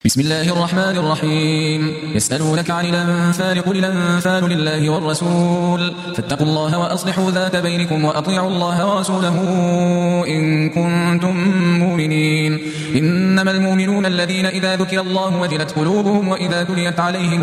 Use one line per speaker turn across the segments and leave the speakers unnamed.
بسم الله الرحمن الرحيم. يسألونك عن الأنفال قل الأنفال لله والرسول فاتقوا الله وأصلحوا ذات بينكم وأطيعوا الله ورسوله إن كنتم مؤمنين. إنما المؤمنون الذين إذا ذكر الله وجلت قلوبهم وإذا تليت عليهم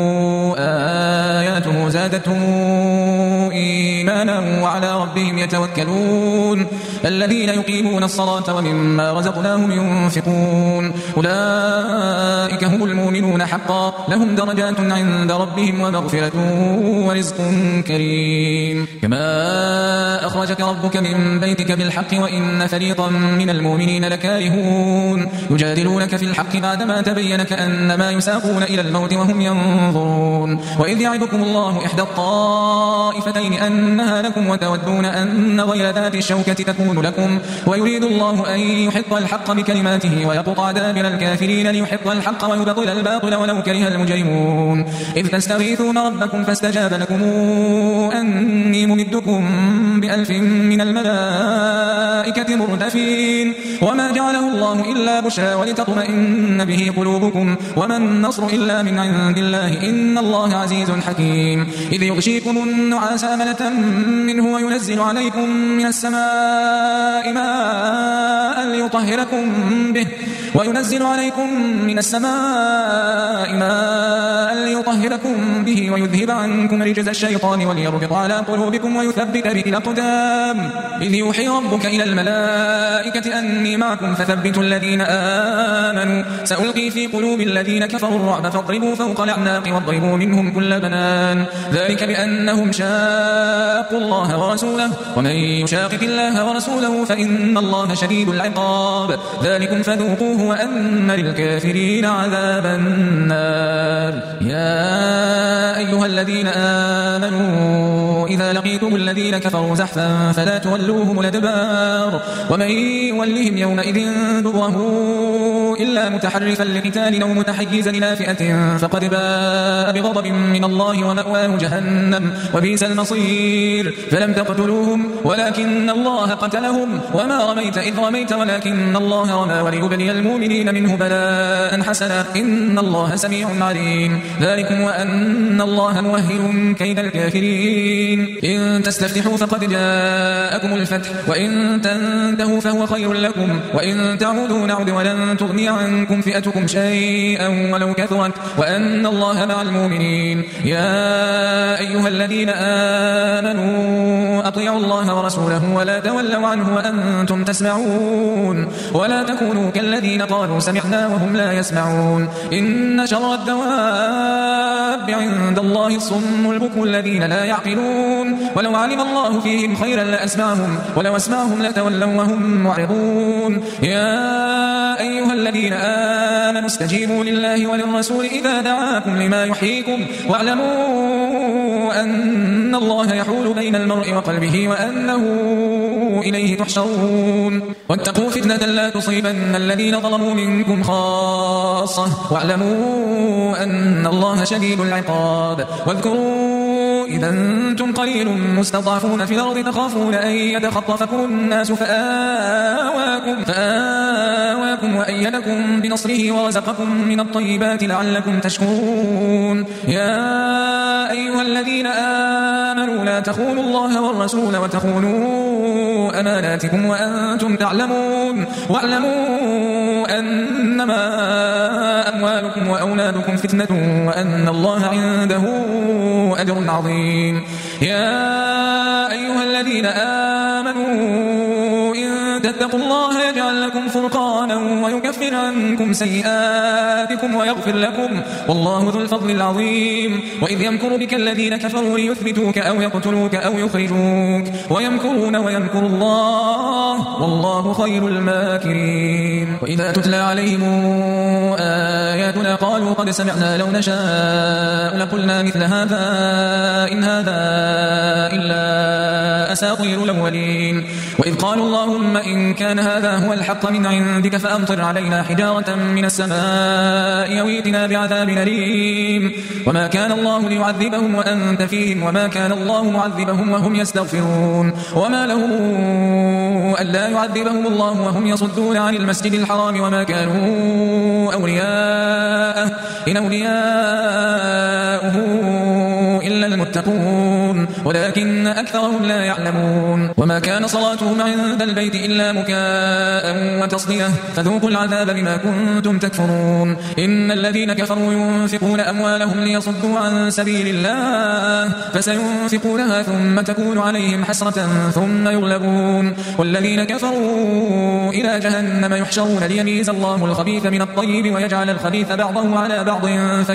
آياته زادتهم إيمانا وعلى ربهم يتوكلون. الذين يقيمون الصلاة ومما رزقناهم ينفقون أولئك هم المؤمنون حقا لهم درجات عند ربهم ومغفرة ورزق كريم. كما أخرجك ربك من بيتك بالحق وإن فريقا من المؤمنين لكارهون يجادلونك في الحق بعدما تبين كأنما يساقون إلى الموت وهم ينظرون. وإذ يعدكم الله إحدى الطائفتين أنها لكم وتودون أن غير ذات الشوكة تكون لكم ويريد الله أن يحق الحق بكلماته ويقطع دابر الكافرين ليحق الحق ويبطل الباطل ولو كره المجرمون. إذ تستغيثون ربكم فاستجاب لكم أني ممدكم ب1000 من الملائكة مردفين وما جعله الله إلا بشرى ولتطمئن به قلوبكم وما النصر إلا من عند الله إن الله عزيز حكيم. إذ يغشيكم النعاس أمنة منه وينزل عليكم من السماء ماء ليطهركم به ويذهب عنكم رجز الشيطان وليربط على قلوبكم ويثبت به الأقدام. إذ يوحي ربك إلى الملائكة أني معكم فثبتوا الذين آمنوا سألقي في قلوب الذين كفروا الرعب فاضربوا فوق الأعناق واضربوا منهم كل بنان ذلك بأنهم شاقوا الله ورسوله ومن يشاقق الله ورسوله فإن الله شديد العقاب. ذلكم فذوقوه وأن للكافرين عذاب النار. يا أيها الذين آمنوا إذا لقيتم الذين كفروا زحفا فلا تولوهم الأدبار ومن يولهم يومئذ دبره إلا متحرفا لقتال أو متحيزا إلى فئة فقد باء بغضب من الله ومأواه جهنم وبئس المصير. فلم تقتلوهم ولكن الله قتلهم وما رميت إذ رميت ولكن الله رمى وليبلي المؤمنين منه بلاء حسنا إن الله سميع عليم. ذلكم وأن الله موهن كيد الكافرين. إن تستفتحوا فقد جاءكم الفتح وإن تنتهوا فهو خير لكم وإن تعودوا نعد ولن تغني عنكم فئتكم شيئا ولو كثرت وأن الله مع المؤمنين. يا أيها الذين آمنوا أطيعوا الله ورسوله ولا تولوا عنه وأنتم تسمعون ولا تكونوا كالذين قالوا سمعنا وهم لا يسمعون. إن شر الدواب عند الله الصم البكم الذين لا يعقلون ولو علم الله فيهم خيرا لأسمعهم ولو أسمعهم لتولوا وهم معرضون. يا أيها الذين آمنوا استجيبوا لله وللرسول إذا دعاكم لما يحييكم واعلموا أن الله يحول بين المرء وقلبه وأنه إليه تحشرون. واتقوا فتنة لا تصيبن الذين ظلموا منكم خاصة واعلموا أن الله شديد العقاب. واذكروا إذا أنتم قليل مستضعفون في الأرض تخافون أن يتخطفكم الناس فآواكم وأيدكم بنصره ورزقكم من الطيبات لعلكم تشكرون. يا أيها الذين آمنوا لا تخونوا الله والرسول وتخونوا أماناتكم وأنتم تعلمون واعلموا أنما أموالكم وأولادكم فتنة وأن الله عنده أجر عظيم. يا أيها الذين آمنوا إن تتقوا الله يجعل لكم فرقانا ويكفر عنكم سيئاتكم ويغفر لكم والله ذو الفضل العظيم. وإذ يمكر بك الذين كفروا ليثبتوك أو يقتلوك أو يخرجوك ويمكرون ويمكر الله والله خير الماكرين. وإذا تتلى عليهم آياتنا قالوا قد سمعنا لو نشاء لقلنا مثل هذا إن هذا إلا أساطير الأولين. وإذ قالوا اللهم إن كان هذا هو الحق من عندك فأمطر علينا حجارة من السماء أو ائتنا بعذاب أليم وما كان الله ليعذبهم وأنت فيهم وما كان الله معذبهم وهم يستغفرون وما لهم ألا يعذبهم الله وهم يصدون عن المسجد الحرام وما كانوا أولياءه إن أولياؤه إلا المتقون ولكن أكثرهم لا يعلمون وما كان صلاتهم عند البيت إلا مكاء وتصدية فذوقوا العذاب بما كنتم تكفرون إن الذين كفروا ينفقون أموالهم ليصدوا عن سبيل الله فسينفقونها ثم تكون عليهم حسرة ثم يغلبون والذين كفروا إلى جهنم يحشرون ليميز الله الخبيث من الطيب ويجعل الخبيث بعضه على بعض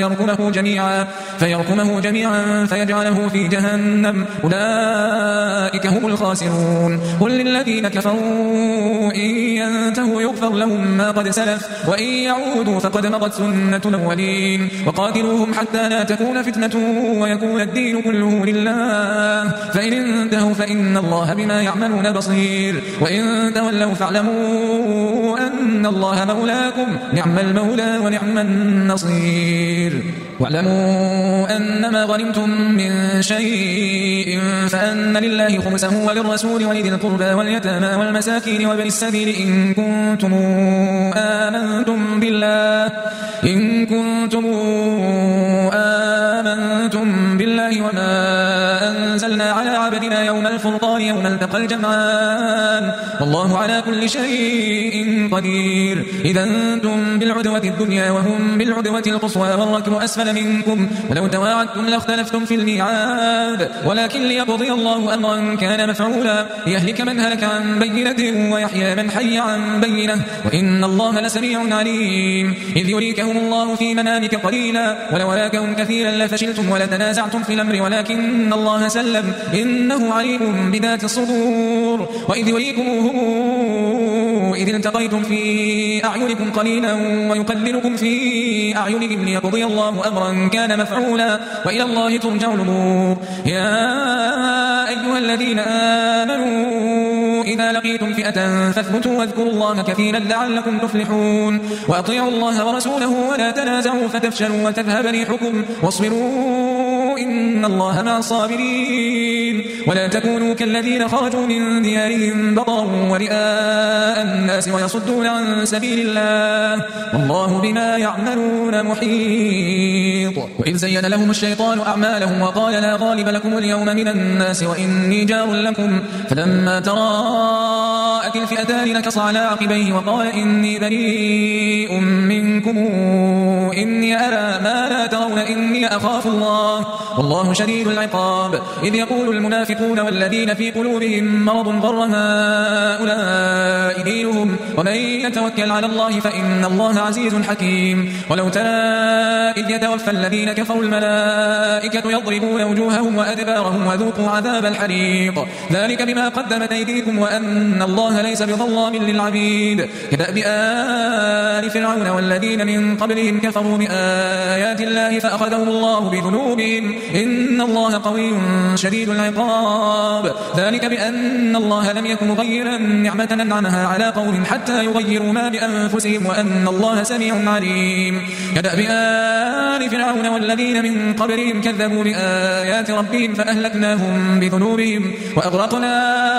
فيركمه جميعا فيجعله في جهنم أولئك هم الخاسرون قل للذين كفروا إن ينتهوا يغفر لهم ما قد سلف وإن يعودوا فقد مضت سنة الأولين وقاتلوهم حتى لا تكون فتنة ويكون الدين كله لله فإن انتهوا فإن الله بما يعملون بصير وإن تولوا فاعلموا أن الله مولاكم نعم المولى ونعم النصير واعلموا أنما غنمتم من شيء فأن لله خمسه وللرسول ولذي القربى واليتامى والمساكين وابن السبيل إن كنتم آمنتم بالله وما أنزلنا على عبدنا يوم الفرقان يوم التقى الجمعان والله على كل شيء قدير إذا أنتم بالعدوة الدنيا وهم بالعدوة القصوى والركب أسفل منكم ولو تواعدتم لاختلفتم في الميعاد ولكن ليقضي الله أمرا كان مفعولا ليهلك من هلك عن بينة ويحيى من حي عن بينة وإن الله لسميع عليم إذ يريكهم الله في منامك قليلا ولو أراكهم كثيرا لفشلتم ولتنازعتم في الأمر ولكن الله سلم إنه عليم بذات الصدور وإذ يريكموهم إذ التقيتم في أعينكم قليلا ويقللكم في أعينهم ليقضي الله أمرا كان مفعولا وإلى الله ترجع الأمور يا أيها الذين آمنوا إذا لقيتم فئة فاثبتوا واذكروا الله كثيرا لعلكم تفلحون وأطيعوا الله ورسوله ولا تنازعوا فتفشلوا وتذهب ريحكم واصبروا إن الله مع الصابرين ولا تكونوا كالذين خرجوا من ديارهم بطرا ورئاء الناس ويصدون عن سبيل الله والله بما يعملون محيط وإذ زين لهم الشيطان أعمالهم وقال لا غالب لكم اليوم من الناس وإني جار لكم فلما تراءت الفئتان نكص على عقبيه وقال إني بريء منكم إني أرى ما لا ترون إني أخاف الله والله شديد العقاب إذ يقول المنافقون والذين في قلوبهم مرض غر هؤلاء دينهم ومن يتوكل على الله فإن الله عزيز حكيم ولو ترى إذ يتوفى الذين كفروا الملائكة يضربون وجوههم وأدبارهم وذوقوا عذاب الحريق ذلك بما قدمت أيديكم وأن الله ليس بظلام للعبيد كدأب آل فرعون والذين من قبلهم كفروا بآيات الله فأخذهم الله بذنوبهم إن الله قوي شديد العقاب ذلك بأن الله لم يكن مغيرا نعمة أنعمها على قوم حتى يغيروا ما بأنفسهم وأن الله سميع عليم كدأب آل فرعون والذين من قبلهم كذبوا بآيات ربهم فأهلكناهم بذنوبهم وأغرقنا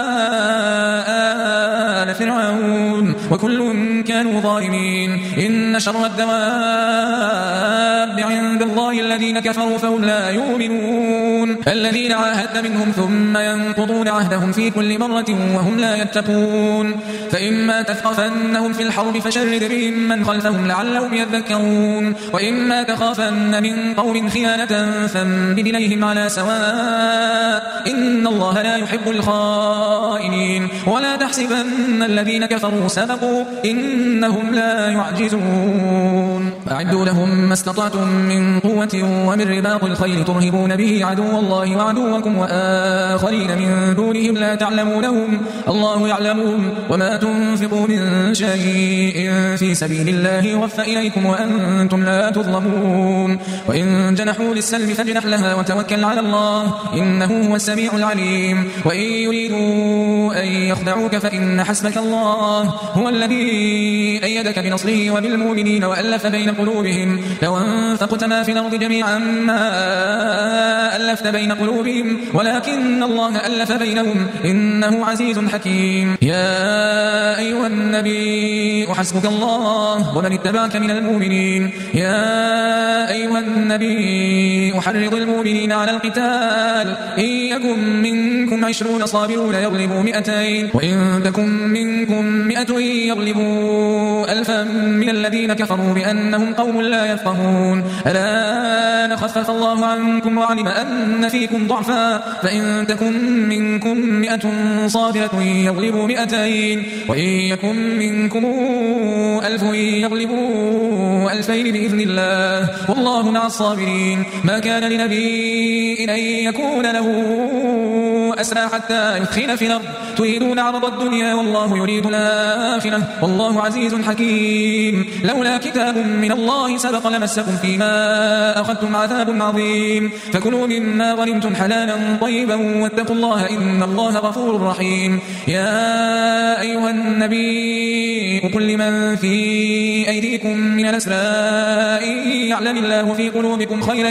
آل فرعون وكل كانوا ظالمين إن شر الدواب عند الله الذين كفروا فهم لا يؤمنون الذين عاهدت منهم ثم ينقضون عهدهم في كل مرة وهم لا يتقون فإما تثقفنهم في الحرب فشرد بهم من خلفهم لعلهم يذكرون وإما تخافن من قوم خيانة فانبذ إليهم على سواء إن الله لا يحب الخائنين ولا تحسبن الذين كفروا سبقوا إنهم لا يعجزون وأعدوا لهم ما استطعتم من قوة ومن رباط الخيل ترهبون به عدو الله وعدوكم وآخرين من دونهم لا تعلمونهم الله يعلمهم وما تنفقوا من شيء في سبيل الله يوفى إليكم وأنتم لا تظلمون وإن جنحوا للسلم فاجنح لها وتوكل على الله إنه هو السميع العليم وإن يريدوا أن يخدعوك فإن حسبك الله هو الذي أيدك بنصره وبالمؤمنين وألف بين قلوبهم لو أنفقت ما في الأرض جميعا ما ألفت بين قلوبهم ولكن الله ألف بينهم إنه عزيز حكيم يا أيها النبي حسبك الله ومن اتبعك من المؤمنين يا أيها النبي أحرض المؤمنين على القتال إن يكن منكم 20 صابرون يغلبوا 200 وإن تكن منكم 100 يغلبوا 1000 من الذين كفروا بأنهم قوم لا يفقهون ألا خفف الله عنكم وعلم أن فيكم ضعفا فإن تكن منكم 100 صابرة يغلبوا 200 وإن يكن منكم 1000 يغلبوا 2000 بإذن الله والله مع الصابرين ما كان لنبي أن يكون له أسرى حتى يثخن في الأرض تريدون عرض الدنيا والله يريد الآخرة والله عزيز حكيم لولا كتاب من الله سبق لمسكم فيما أخذتم عذاب عظيم فكلوا مما غنمتم حلالا طيبا واتقوا الله إن الله غفور رحيم يا أيها النبي قل لمن في أيديكم من الأسرى إن يعلم الله في قلوبكم خيرا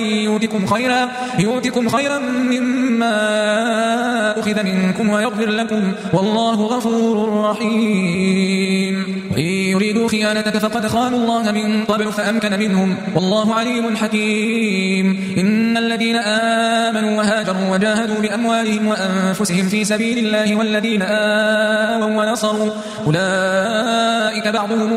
يؤتكم خيرا مما أخذ منكم ويغفر لكم والله غفور رحيم وإن يريدوا خيانتك فقد خانوا الله من قبل فأمكن منهم والله عليم حكيم إن الذين آمنوا وهاجروا وجاهدوا بأموالهم وأنفسهم في سبيل الله والذين آووا ونصروا أولئك بعضهم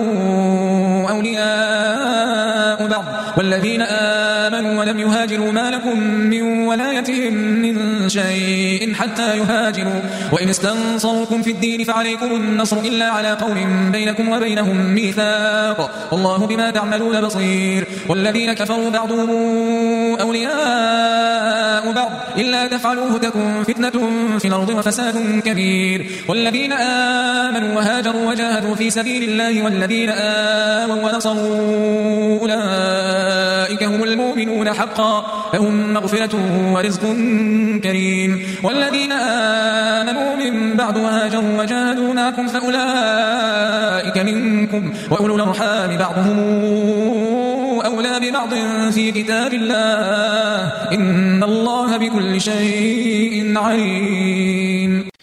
أولياء بعض والذين آمنوا ولم يهاجروا ما لكم من ولايتهم من شيء حتى يهاجروا وإن استنصروكم في الدين فعليكم النصر إلا على قوم بينكم وبينهم ميثاق والله بما تعملون بصير والذين كفروا بعضهم أولياء بعض إلا تفعلوه تكن فتنة في الأرض وفساد كبير والذين آمنوا وهاجروا وجاهدوا في سبيل الله والذين آووا ونصروا أولئك هم المؤمنون حقا لهم مغفرة ورزق كريم والذين آمنوا من بعد وهاجروا وجاهدوا معكم فأولئك منكم وأولو الأرحام بعضهم أولى ببعض في كتاب الله إن الله بكل شيء عليم